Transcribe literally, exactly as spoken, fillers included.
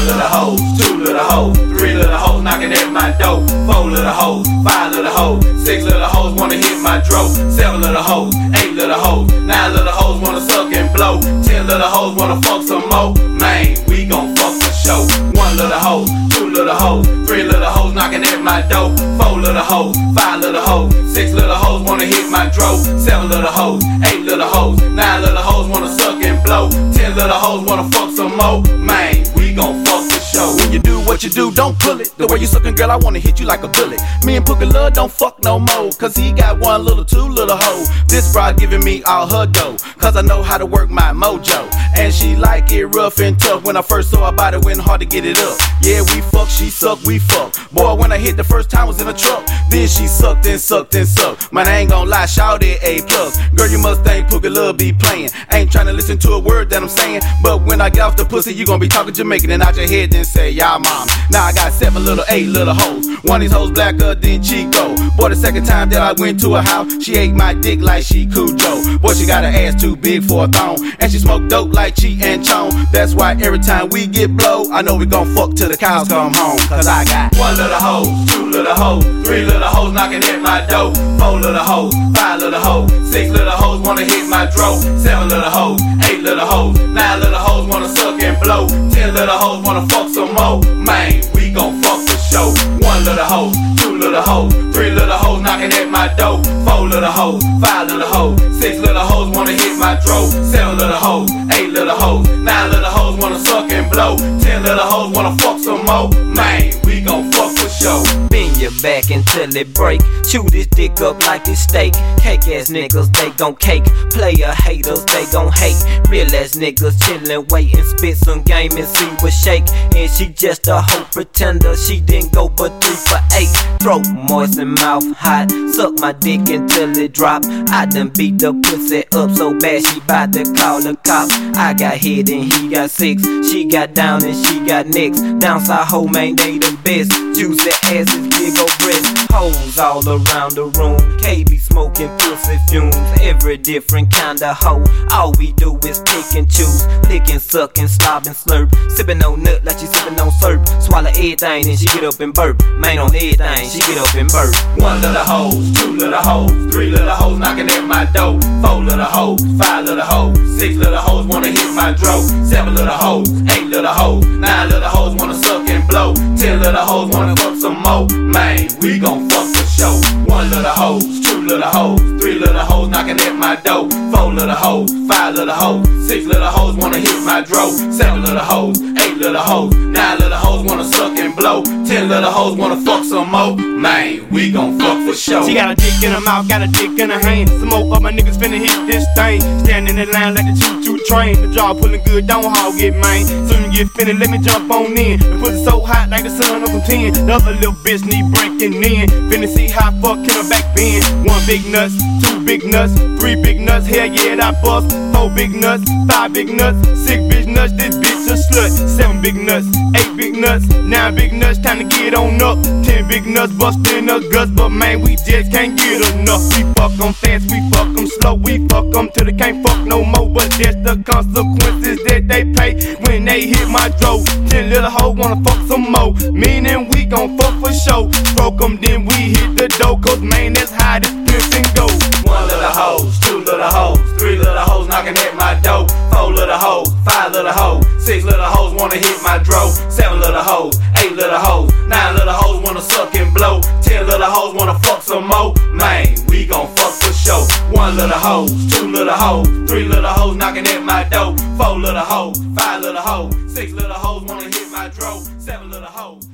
One little hoes, two little hoes, three little hoes knocking at my door. Four little hoes, five little hoes, six little hoes wanna hit my dro. Seven little hoes, eight little hoes, nine little hoes wanna suck and blow. Ten little hoes wanna fuck some more. Man, we gon' fuck for show. One little hoe, two little hoes, three little hoes knocking at my door. Four little hoes, five little hoes, six little hoes wanna hit my dro. Seven little hoes, eight little hoes, nine little hoes wanna suck and blow. Ten little hoes wanna fuck some more. Man, we gon' fuck for show. When you do what you do, don't pull it. The way you suckin', girl, I wanna hit you like a bullet. Me and Pooka Love don't fuck no more, cause he got one little, two little hoe. This broad giving me all her dough, cause I know how to work my mojo. And she like it rough and tough. When I first saw her body, went hard to get it up. Yeah, we fuck, she suck, we fuck. Boy, when I hit the first time was in a truck. Then she sucked and sucked and sucked. Man, I ain't gon' lie, shout it A plus. Girl, you must think Pooka Love be playing. Ain't tryna listen to a word that I'm saying, but when I get off the pussy, you gon' be talking Jamaican and out your head, then say, y'all mom. Now I got seven little, eight little hoes. One of these hoes blacker than Chico. Boy, the second time that I went to her house, she ate my dick like she Cujo. Boy, she got her ass too big for a thong, and she smoke dope like Cheech and Chong. That's why every time we get blow, I know we gon' fuck till the cows come home. Cause I got one little hoe, two little hoes, three little hoes knocking at my door. Four little hoes, five little hoes, six little hoes wanna hit my dro. Seven little hoes, eight little hoes, nine little hoes wanna suck and blow. Ten little hoes wanna fuck some more. Man, we gon' fuck for show. One little hoe, two little hoes, three little hoes knocking at my door. Four little hoes, five little hoes, six little hoes wanna hit my dro. Seven little hoes, eight little hoes, nine little hoes wanna suck and blow. Ten little hoes wanna fuck some more. Man, we gon' fuck for show. Bend your back until it break. Chew this dick up like it's steak. Cake ass niggas, they gon' cake. Player haters, they gon' hate. Real ass niggas chillin', waitin', spit some game and see what shake. And she just a hoe pretender, she didn't go but three for eight. Throat moist and mouth hot, suck my dick until it drop. I done beat the pussy up so bad she bout to call the cops. I got head and he got six, she got down and she got nicks. Downside hoe, man, they the best. Juicy asses, big ol' breasts. Hoes all around the room, K B smoking pussy fumes. Every different kinda hoe, all we do is pick and choose. Lick and suck and slob and slurp. Sippin' on nut like she sippin' on syrup. Swallow everything and she get up and burp. Man on everything, she get up and burp. One little hoes, two little hoes, three little hoes knocking at my door. Four little hoes, five little hoes, six little hoes wanna hit my dro. Seven little hoes, eight little hoes, nine little hoes wanna suck and blow. Ten little hoes wanna fuck some more. Man, we gon' fuck for show. One little hoes, two little hoes, three little hoes knocking at my door. Four little hoes, five little hoes, six little hoes wanna hit my dro. Seven little hoes, eight little hoes, nine little hoes wanna suck and blow. Ten little hoes wanna fuck some more. Man, we gon' fuck for show. She got a dick in her mouth, got a dick in her hand. Smoke up, my niggas finna hit this thing. Standing in line like the choo-choo train. The jaw pulling good, don't hog it, man. Soon you get finished, let me jump on in. The pussy so hot like the sun on some ten. The other little bitch need breaking in. Finna see how fuck can her back bend. One big nuts, two big nuts, three big nuts, hell yeah, I bust. Four big nuts, five big nuts, six big nuts, this bitch a slut. Seven big nuts, eight big nuts, nine big nuts, time to get on up. Ten big nuts, bustin' her guts, but man, we just can't get enough. We fuck 'em fast, we fuck 'em slow, we fuck 'em till they can't fuck no more. But that's the consequences that they pay when they hit my dro. Ten little hoes wanna fuck some more, meaning we gon' fuck for show. Broke 'em, then we hit the dough, cause man, that's how this pimpin' go. One little hoes, two little hoes, three little hoes knocking at my door. Four little hoes, five little hoes, six little hoes wanna hit my dro. Seven little hoes, eight little hoes, nine little hoes wanna suck and blow. Ten little hoes wanna fuck some more. Man, we gon' fuck for show. One little hoes, two little hoes, three little hoes knocking at my door. Four little hoes, five little hoes, six little hoes wanna hit my dro. Seven little hoes.